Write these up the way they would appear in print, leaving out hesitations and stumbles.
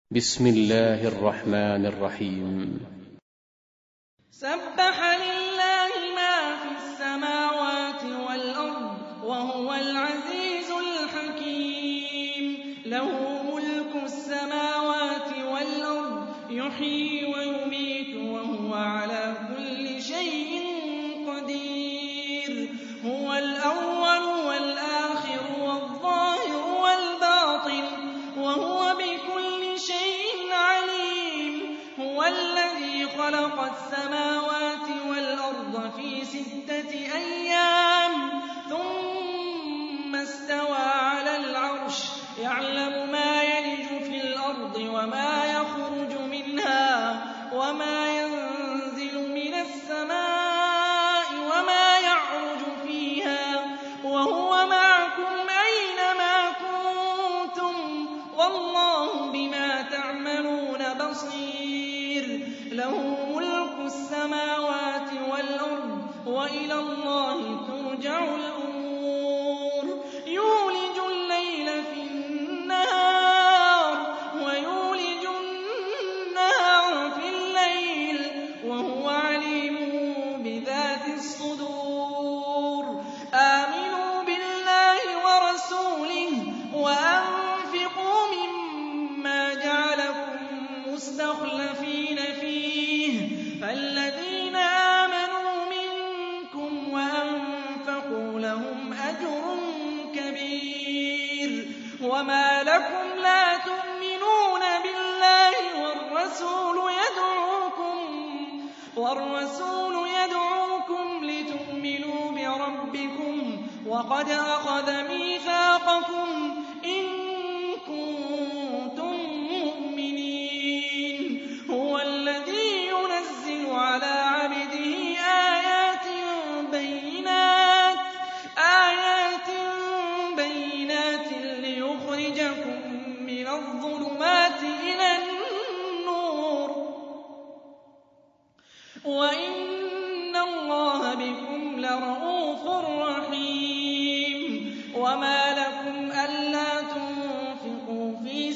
بسم الله الرحمن الرحيم. سبح لله ما في السماوات والأرض وهو العزيز الحكيم. له ملك السماوات والأرض يحيي ويميت وهو على كل شيء قدير. هو الأول والآخر والظاهر والباطن وهو بكل شيء عليم. هو الذي خلق السماوات والأرض في 6 أيام ثم استوى على العرش يعلم ما يلج في الأرض وما يخرج منها وما ينزل من السماء وما يعرج فيها وهو معكم أينما كنتم والله بما تعملون بصير. له ملك السماوات والأرض وإلى الله ترجع الأمور. يولج الليل في النهار ويولج النهار في الليل وهو عليم بذات الصدور. آمنوا بالله ورسوله وأنفقوا مما جعلكم مستخلفين فيه فالذين آمنوا منكم وأنفقوا لهم أجر كبير. وما لكم لا تؤمنون بالله والرسول يدعوكم لتؤمنوا بربكم وقد أخذ ميثاقكم إن كنتم مؤمنين. هو الذي ينزل على عبده آيات بينات ليخرجكم من الظلمات إلى النور وإن الله بكم لرءوف رحيم. وما لكم ألا تنفقوا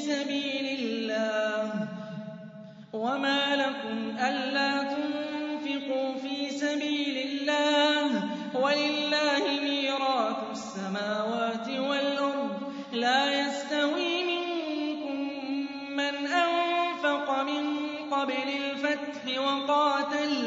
في سبيل الله ولله ميراث السماوات والأرض. لا يستوي منكم من أنفق من قبل الفتح وقاتل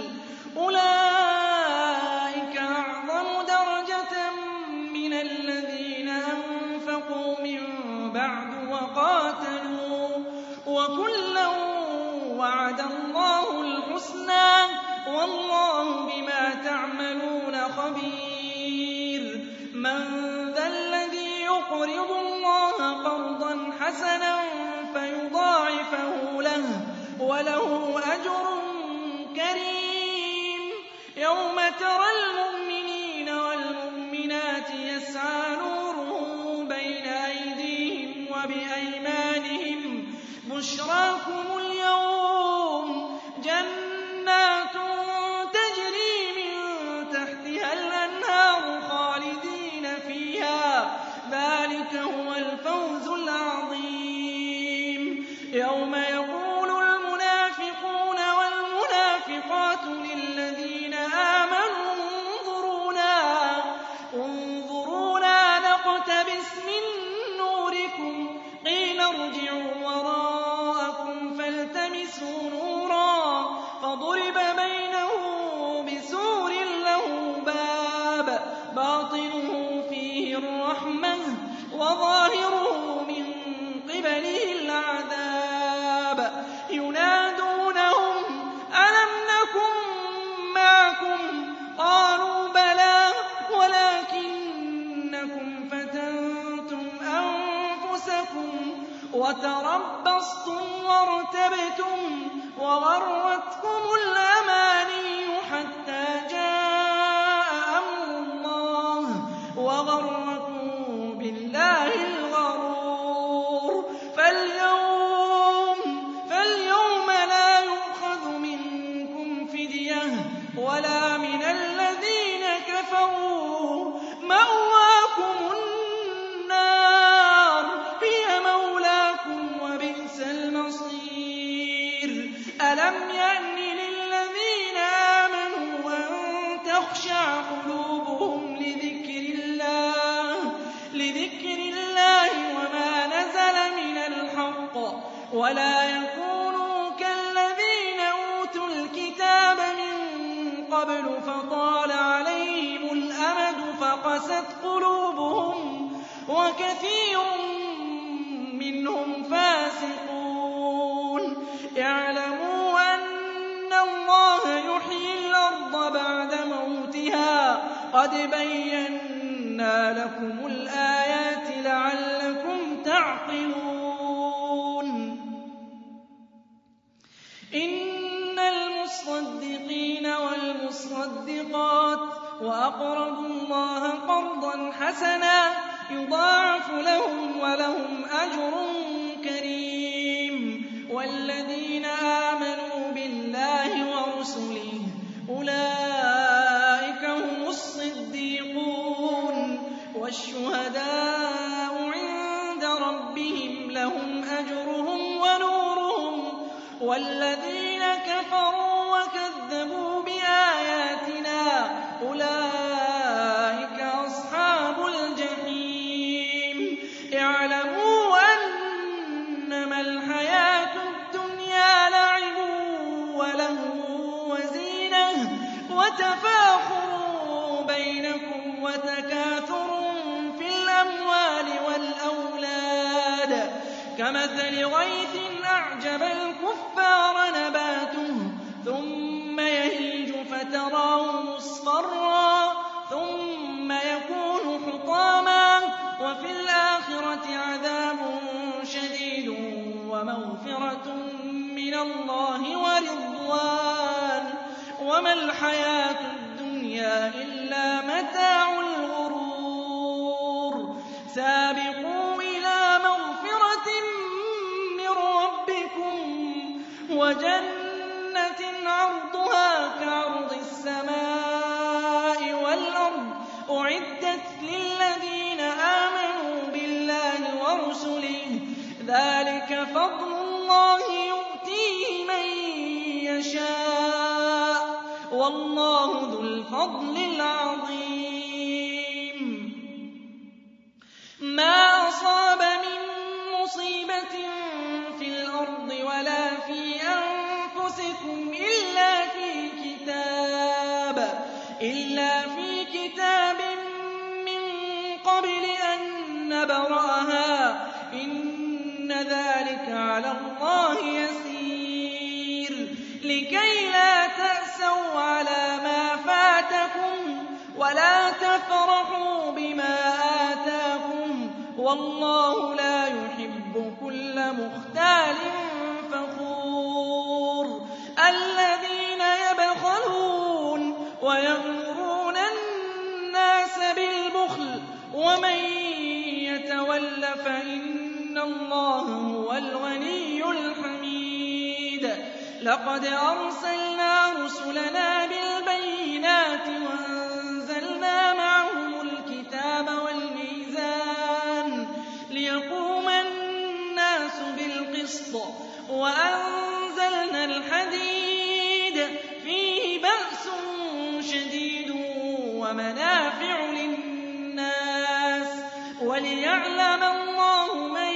أولئك أعظم درجة من الذين أنفقوا من بعد وقاتلوا وكلا وعد الله الحسنى والله بما تعملون خبير. من ذا الذي يقرض الله قرضا حسنا فيضاعفه له وله أجر كريم. يوم ترى المؤمنين والمؤمنات يسعى نورهم بين أيديهم وبأيمانهم بشراكم اليوم جنات تجري من تحتها الأنهار خالدين فيها ذلك هو الفوز العظيم. يوم يقول المنافقون والمنافقات للذين آمنوا انظرونا نقتبس من نوركم قيل ارجعوا وراءكم فالتمسوا نورا فضرب بينه بسور له باب باطنه فيه الرحمة وظاهره من قبله العذاب. ينادونهم ألم نكن معكم قالوا بلى ولكنكم فتنتم أنفسكم وتربصتم وارتبتم وغرتكم الأماني حتى جاء أمر الله وغركم بالله الغرور. فاليوم لا يؤخذ منكم فدية ولا من الذين كفروا مأواكم النار هي مولاكم وبئس المصير. أَلَمْ يَأْنِ لِلَّذِينَ آمَنُوا أَن تَخْشَعَ قُلُوبُهُمْ لِذِكْرِ اللَّهِ وَمَا نَزَلَ مِنَ الْحَقِّ وَلَا يَكُونُوا كَالَّذِينَ أُوتُوا الْكِتَابَ مِن قَبْلُ فَطَالَ عَلَيْهِمُ الْأَمَدُ فَقَسَتْ قُلُوبُهُمْ وَكَثِيرٌ مِّنْهُمْ فَاسِقُونَ اعْلَمُوا أَنَّ اللَّهَ يُحْيِي الْأَرْضَ بَعْدَ مَوْتِهَا قَدْ بَيَّنَّا لَكُمُ الْآيَاتِ لَعَلَّكُمْ تَعْقِلُونَ إِنَّ الْمُصَّدِّقِينَ وَالْمُصَّدِّقَاتِ وَأَقْرَضُوا اللَّهَ قَرْضًا حَسَنًا يُضَاعَفُ لَهُمْ وَلَهُمْ أَجْرٌ كَرِيمٌ وَالَّذِينَ آمَنُوا بِاللَّهِ وَرُسُلِهِ أُولَٰئِكَ هُمُ الصِّدِّيقُونَ وَالشُّهَدَاءُ عِندَ رَبِّهِمْ لَهُمْ أَجْرُهُمْ وَنُورُهُمْ وَالَّذِينَ كَفَرُوا وَكَذَّبُوا بِآيَاتِنَا أُولَٰئِكَ أَصْحَابُ الْجَحِيمِ اعْلَمُوا أَنَّمَا الْحَيَاةُ الدُّنْيَا لَعِبٌ وَلَهْوٌ وَزِينَةٌ وَتَفَاخُرٌ بَيْنَكُمْ وَتَكَاثُرٌ فِي الْأَمْوَالِ وَالْأَوْلَادِ كَمَثَلِ غَيْثٍ أَعْجَبَ الْكُفَّارَ نَبَاتُهُ ثُمَّ يَهِيجُ فَتَرَاهُ مُصْفَرًّا ثُمَّ يَكُونُ حُطَامًا وَفِي الْآخِرَةِ عَذَابٌ شَدِيدٌ وَمَغْفِرَةٌ مِّنَ اللَّهِ وَرِضْوَانٌ وَمَا الْحَيَاةُ الدُّنْيَا إِلَّا مَتَاعُ الْغُرُورِ سَابِقُوا إِلَىٰ مَغْفِرَةٍ مِّن رَّبِّكُمْ وَجَنَّةٍ عَرْضُهَا كَعَرْضِ السَّمَاءِ وَالْأَرْضِ أُعِدَّتْ لِلَّذِينَ آمَنُوا بِاللَّهِ وَرُسُلِهِ ذَٰلِكَ فَضْلُ اللَّهِ يُؤْتِيهِ مَن يَشَاءُ وَاللَّهُ ذُو الْفَضْلِ الْعَظِيمِ مَا أَصَابَ مِن مُّصِيبَةٍ فِي الْأَرْضِ وَلَا فِي أَنفُسِكُمْ إِلَّا فِي كِتَابٍ مِّن قَبْلِ أَن نَّبْرَأَهَا ۚ إِنَّ ذَٰلِكَ عَلَى اللَّهِ يَسِيرٌ لِّكَيْ لَا تَأْسَوْا عَلَىٰ مَا فَاتَكُمْ وَلَا تَفْرَحُوا بِمَا آتَاكُمْ ۗ وَاللَّهُ لَا يُحِبُّ كُلَّ مُخْتَالٍ فَخُورٍ الَّذِينَ يَبْخَلُونَ وَيَأْمُرُونَ النَّاسَ بِالْبُخْلِ وَمَن يَتَوَلَّ فَإِنَّ اللَّهَ هُوَ الْغَنِيُّ الْحَمِيدُ لَقَدْ أَرْسَلْنَا رُسُلَنَا بِالْبَيِّنَاتِ وَأَنزَلْنَا مَعَهُمُ الْكِتَابَ وَالْمِيزَانَ لِيَقُومَ النَّاسُ بِالْقِسْطِ وَأَنزَلْنَا الْحَدِيدَ فِيهِ بَأْسٌ شَدِيدٌ وَمَنَافِعُ لِلنَّاسِ وَلِيَعْلَمَ اللَّهُ مَن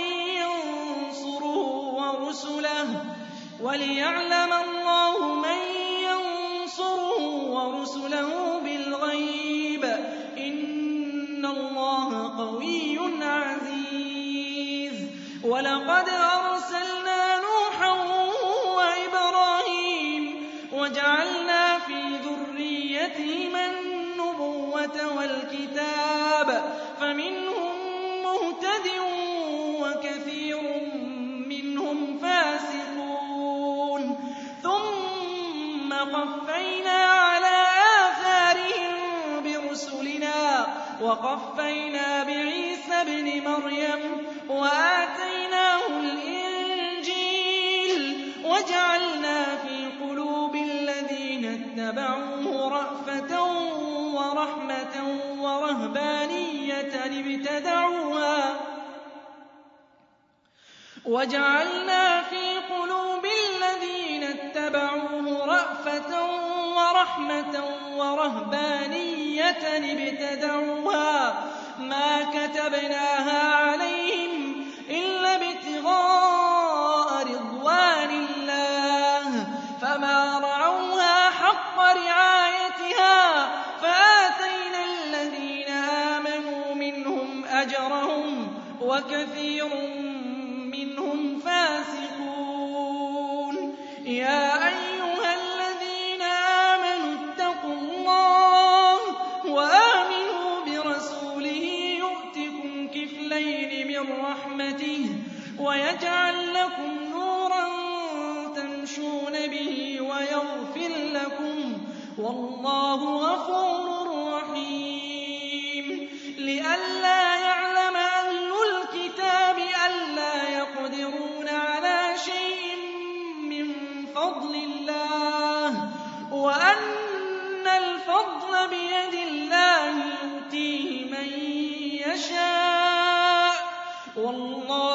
يَنصُرُهُ وَرُسُلَهُ بِالْغَيْبِ ۚ إِنَّ اللَّهَ قَوِيٌّ عَزِيزٌ وَلَقَدْ أَرْسَلْنَا نُوحًا وَإِبْرَاهِيمَ وَجَعَلْنَا فِي ذُرِّيَّتِهِمَا النُّبُوَّةَ وَالْكِتَابَ فَمِنْهُم مُّهْتَدٍ وَكَثِيرٌ مِّنْهُمْ فَاسِقُونَ ثُمَّ قَفَّيْنَا عَلَىٰ آثَارِهِم بِرُسُلِنَا وَقَفَّيْنَا بِعِيسَى ابْنِ مَرْيَمَ وَآتَيْنَاهُ الْإِنجِيلَ وَجَعَلْنَا فِي قُلُوبِ الَّذِينَ اتَّبَعُوهُ رَأْفَةً وَرَحْمَةً وَرَهْبَانِيَّةً ابْتَدَعُوهَا رَحْمَةً وَرَهْبَانِيَّةً ابْتَدَعُوهَا مَا كَتَبْنَاهَا عَلَيْهِمْ إِلَّا ابْتِغَاءَ رِضْوَانِ اللَّهِ فَمَا رَعَوْهَا حَقَّ رِعَايَتِهَا فَآتَيْنَا الَّذِينَ آمَنُوا مِنْهُمْ أَجْرَهُمْ وَكَثِيرٌ مِّنْهُمْ فَاسِقُونَ. يَا أَيُّهَا الَّذِينَ آمَنُوا اتَّقُوا اللَّهَ وَآمِنُوا بِرَسُولِهِ يُؤْتِكُمْ كِفْلَيْنِ مِن رَّحْمَتِهِ وَيَجْعَل لَّكُمْ نُورًا تَمْشُونَ بِهِ وَيَغْفِرْ لَكُمْ ۚ وَاللَّهُ غَفُورٌ رَّحِيمٌ. لِّئَلَّا يَعْلَمَ أَهْلُ الْكِتَابِ أَلَّا يَقْدِرُونَ عَلَىٰ شَيْءٍ مِّن فَضْلِ اللَّهِ وَأَنَّ الْفَضْلَ بِيَدِ اللَّهِ يُؤْتِيهِ مَن يَشَاءُ ۗ وَاللَّهُ